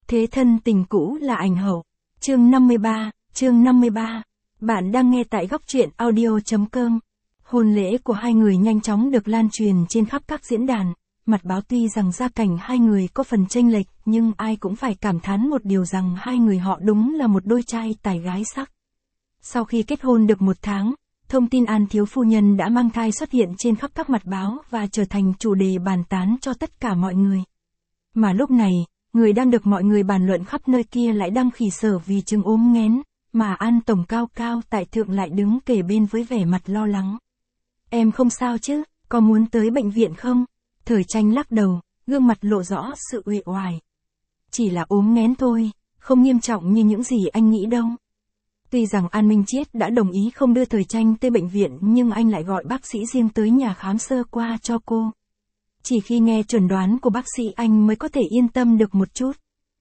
Thế thân tình cũ là ảnh hậu. Chương 53. Bạn đang nghe tại góc truyện audio.com. Hôn lễ của hai người nhanh chóng được lan truyền trên khắp các diễn đàn. Mặt báo tuy rằng gia cảnh hai người có phần chênh lệch, nhưng ai cũng phải cảm thán một điều rằng hai người họ đúng là một đôi trai tài gái sắc. Sau khi kết hôn được 1 tháng, thông tin An thiếu phu nhân đã mang thai xuất hiện trên khắp các mặt báo và trở thành chủ đề bàn tán cho tất cả mọi người. Mà lúc này, người đang được mọi người bàn luận khắp nơi kia lại đang khỉ sở vì chứng ốm nghén, mà An tổng cao cao tại thượng lại đứng kề bên với vẻ mặt lo lắng. Em không sao chứ, có muốn tới bệnh viện không? Thời Tranh lắc đầu, gương mặt lộ rõ sự uể oải. Chỉ là ốm nghén thôi, không nghiêm trọng như những gì anh nghĩ đâu. Tuy rằng An Minh Chiết đã đồng ý không đưa Thời Tranh tới bệnh viện, nhưng anh lại gọi bác sĩ riêng tới nhà khám sơ qua cho cô. Chỉ khi nghe chuẩn đoán của bác sĩ anh mới có thể yên tâm được một chút.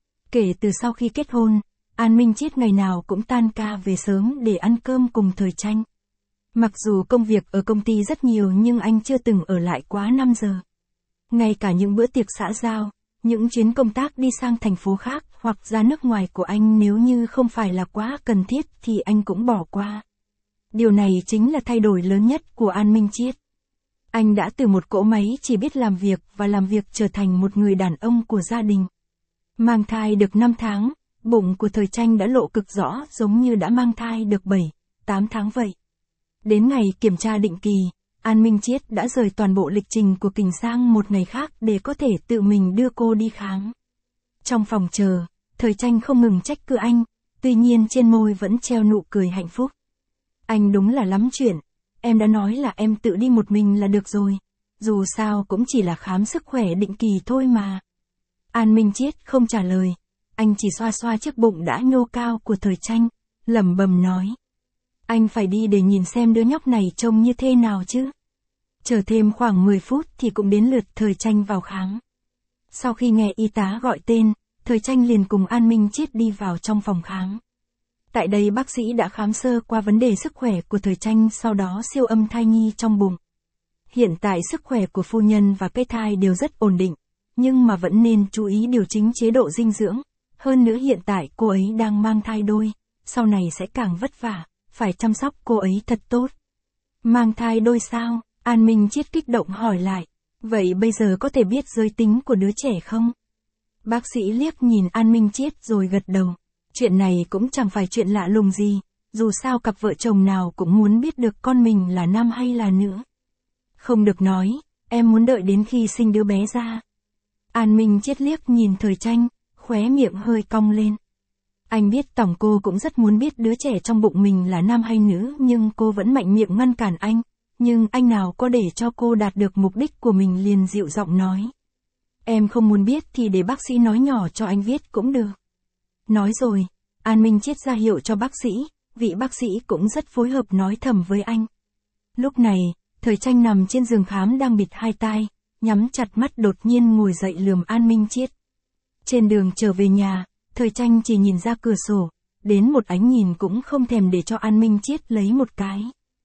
Kể từ sau khi kết hôn, An Minh Chiết ngày nào cũng tan ca về sớm để ăn cơm cùng Thời Tranh. Mặc dù công việc ở công ty rất nhiều nhưng anh chưa từng ở lại quá 5 giờ. Ngay cả những bữa tiệc xã giao, những chuyến công tác đi sang thành phố khác hoặc ra nước ngoài của anh nếu như không phải là quá cần thiết thì anh cũng bỏ qua. Điều này chính là thay đổi lớn nhất của An Minh Chiết. Anh đã từ một cỗ máy chỉ biết làm việc và làm việc trở thành một người đàn ông của gia đình. Mang thai được 5 tháng, bụng của Thời Tranh đã lộ cực rõ giống như đã mang thai được 7-8 tháng vậy. Đến ngày kiểm tra định kỳ, An Minh Chiết đã rời toàn bộ lịch trình của Kình sang một ngày khác để có thể tự mình đưa cô đi khám. Trong phòng chờ, Thời Tranh không ngừng trách cứ anh, tuy nhiên trên môi vẫn treo nụ cười hạnh phúc. Anh đúng là lắm chuyện, em đã nói là em tự đi một mình là được rồi, dù sao cũng chỉ là khám sức khỏe định kỳ thôi mà. An Minh Chiết không trả lời, anh chỉ xoa xoa chiếc bụng đã nhô cao của Thời Tranh, lẩm bẩm nói. Anh phải đi để nhìn xem đứa nhóc này trông như thế nào chứ. Chờ thêm khoảng 10 phút thì cũng đến lượt Thời Tranh vào khám. Sau khi nghe y tá gọi tên, Thời Tranh liền cùng An Minh Chiết đi vào trong phòng khám. Tại đây bác sĩ đã khám sơ qua vấn đề sức khỏe của Thời Tranh, sau đó siêu âm thai nhi trong bụng. Hiện tại sức khỏe của phu nhân và cái thai đều rất ổn định, nhưng mà vẫn nên chú ý điều chỉnh chế độ dinh dưỡng. Hơn nữa hiện tại cô ấy đang mang thai đôi, sau này sẽ càng vất vả, phải chăm sóc cô ấy thật tốt. Mang thai đôi sao? An Minh Chiết kích động hỏi lại. Vậy bây giờ có thể biết giới tính của đứa trẻ không? Bác sĩ liếc nhìn An Minh Chiết rồi gật đầu. Chuyện này cũng chẳng phải chuyện lạ lùng gì, dù sao cặp vợ chồng nào cũng muốn biết được con mình là nam hay là nữ. Không được nói, em muốn đợi đến khi sinh đứa bé ra. An Minh Chiết liếc nhìn Thời Tranh, khóe miệng hơi cong lên. Anh biết tổng cô cũng rất muốn biết đứa trẻ trong bụng mình là nam hay nữ, nhưng cô vẫn mạnh miệng ngăn cản anh. Nhưng anh nào có để cho cô đạt được mục đích của mình, liền dịu giọng nói. Em không muốn biết thì để bác sĩ nói nhỏ cho anh viết cũng được. Nói rồi, An Minh Chiết ra hiệu cho bác sĩ, vị bác sĩ cũng rất phối hợp nói thầm với anh. Lúc này, Thời Tranh nằm trên giường khám đang bịt hai tai, nhắm chặt mắt đột nhiên ngồi dậy lườm An Minh Chiết. Trên đường trở về nhà, Thời Tranh chỉ nhìn ra cửa sổ, đến một ánh nhìn cũng không thèm để cho An Minh Chiết lấy một cái.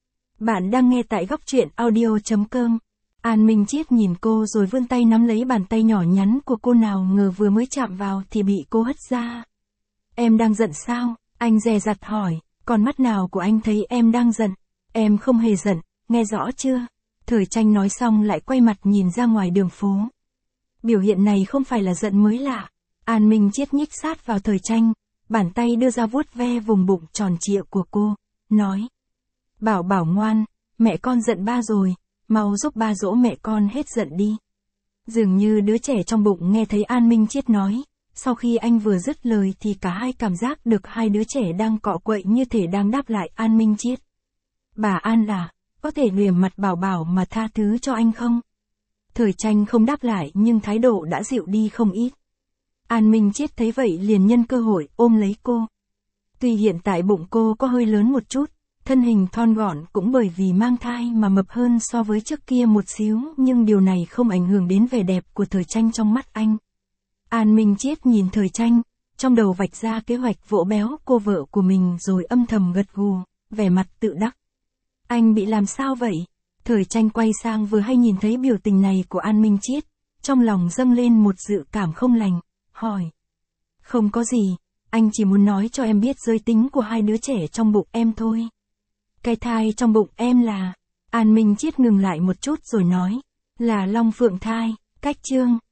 Bạn đang nghe tại góc truyện audio.com. An Minh Chiết nhìn cô rồi vươn tay nắm lấy bàn tay nhỏ nhắn của cô, nào ngờ vừa mới chạm vào thì bị cô hất ra. Em đang giận sao? Anh dè dặt hỏi, còn mắt nào của anh thấy em đang giận? Em không hề giận, nghe rõ chưa? Thời Tranh nói xong lại quay mặt nhìn ra ngoài đường phố. Biểu hiện này không phải là giận mới lạ. An Minh Chiết nhích sát vào Thời Tranh, bàn tay đưa ra vuốt ve vùng bụng tròn trịa của cô, nói. Bảo bảo ngoan, mẹ con giận ba rồi, mau giúp ba dỗ mẹ con hết giận đi. Dường như đứa trẻ trong bụng nghe thấy An Minh Chiết nói, sau khi anh vừa dứt lời thì cả hai cảm giác được hai đứa trẻ đang cọ quậy như thể đang đáp lại An Minh Chiết. Bà An à, có thể liềm mặt bảo bảo mà tha thứ cho anh không? Thời Tranh không đáp lại nhưng thái độ đã dịu đi không ít. An Minh Chiết thấy vậy liền nhân cơ hội ôm lấy cô. Tuy hiện tại bụng cô có hơi lớn một chút, thân hình thon gọn cũng bởi vì mang thai mà mập hơn so với trước kia một xíu, nhưng điều này không ảnh hưởng đến vẻ đẹp của Thời Tranh trong mắt anh. An Minh Chiết nhìn Thời Tranh, trong đầu vạch ra kế hoạch vỗ béo cô vợ của mình rồi âm thầm gật gù, vẻ mặt tự đắc. Anh bị làm sao vậy? Thời Tranh quay sang vừa hay nhìn thấy biểu tình này của An Minh Chiết, trong lòng dâng lên một dự cảm không lành, hỏi. Không có gì, anh chỉ muốn nói cho em biết giới tính của hai đứa trẻ trong bụng em thôi. Cái thai trong bụng em là... An Minh Chiết ngừng lại một chút rồi nói. Là Long Phượng thai, cách chương.